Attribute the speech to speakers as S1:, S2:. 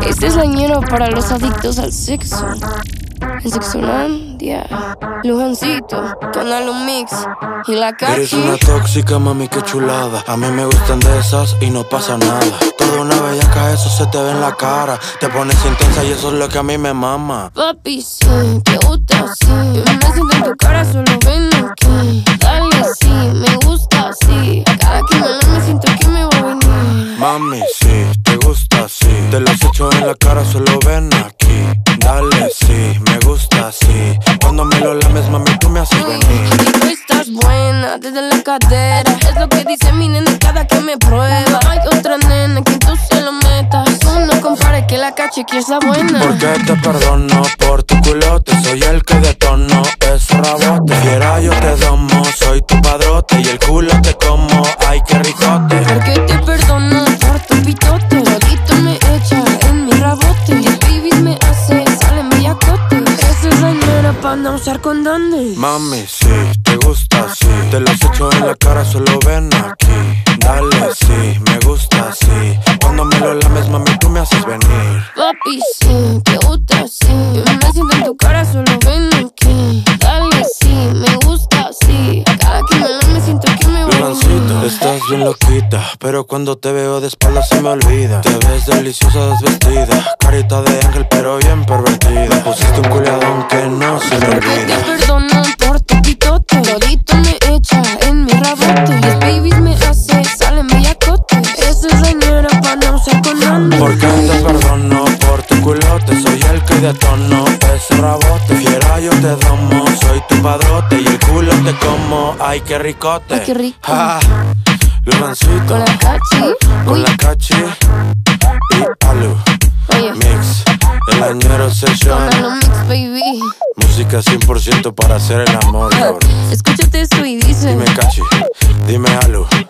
S1: Este es lañero para los adictos al sexo. En Sexolandia, Lujancito, con Alumix y la Cachi.
S2: Eres una tóxica, mami, qué chulada. A mí me gustan de esas y no pasa nada. Toda una bellaca, eso se te ve en la cara. Te pones intensa y eso es lo que a mí me mama.
S1: Papi, sí, te gusta así. Me siento en tu cara, solo ven aquí. Dale, sí, me gusta así. Cada que me siento que me voy a venir.
S2: Mami, sí, te gusta así. Te lo has hecho en la cara, solo ven aquí. Dale, sí, me gusta así. Cuando me lo lames, mami, tú me haces venir.
S1: Y tú estás buena desde la cadera. Es lo que dice mi nena cada que me prueba. Hay otra nena que tú se lo metas. Tú no compares que la Cachi que es la buena.
S2: Porque te perdono por tu culote. Soy el que detono ese rabote. Fiera yo te domo, soy tu padrote. Y el culo te como, ay qué ricote.
S1: Porque te perdono por tu pitote. Todito me echa en mi rabote. Y baby me hace, sale en bellacote. Esa es dañera pa' no usar condones.
S2: Mami, sí, te gusta así. Te lo has hecho en la cara, solo ven aquí. Dale, sí, me gusta así. Cuando me lo lames, mami, tú me haces venir.
S1: Papi, sí, te gusta así. Me siento en tu cara, solo ven aquí. Dale, sí, me gusta así. Cada que me siento que me voy a venir.
S2: Estás bien loquita, pero cuando te veo de espaldas se me olvida. Te ves deliciosa desvestida, carita de ángel pero bien pervertida. Pusiste un culiadón que no se me olvida.
S1: Te perdono por tu pitote. Todito me echa en mi rabote. Los babies me hace, salen bellacote. Esa es dañera pa' no usar condones.
S2: Porque te perdono por tu culote. Soy el que detono ese rabote. Fiera yo te domo, soy tu padrote. Y el culo te como, ay qué ricote.
S1: Ay, qué rico.
S2: Ah, Lujancito,
S1: Con la Cachi.
S2: con
S1: Uy,
S2: la Cachi y Alu.
S1: oye,
S2: Mix, el añero
S1: con
S2: session.
S1: Alumix, baby.
S2: Música 100% para hacer el amor, cabrón.
S1: Escúchate esto y dice.
S2: Dime Cachi, dime Alu.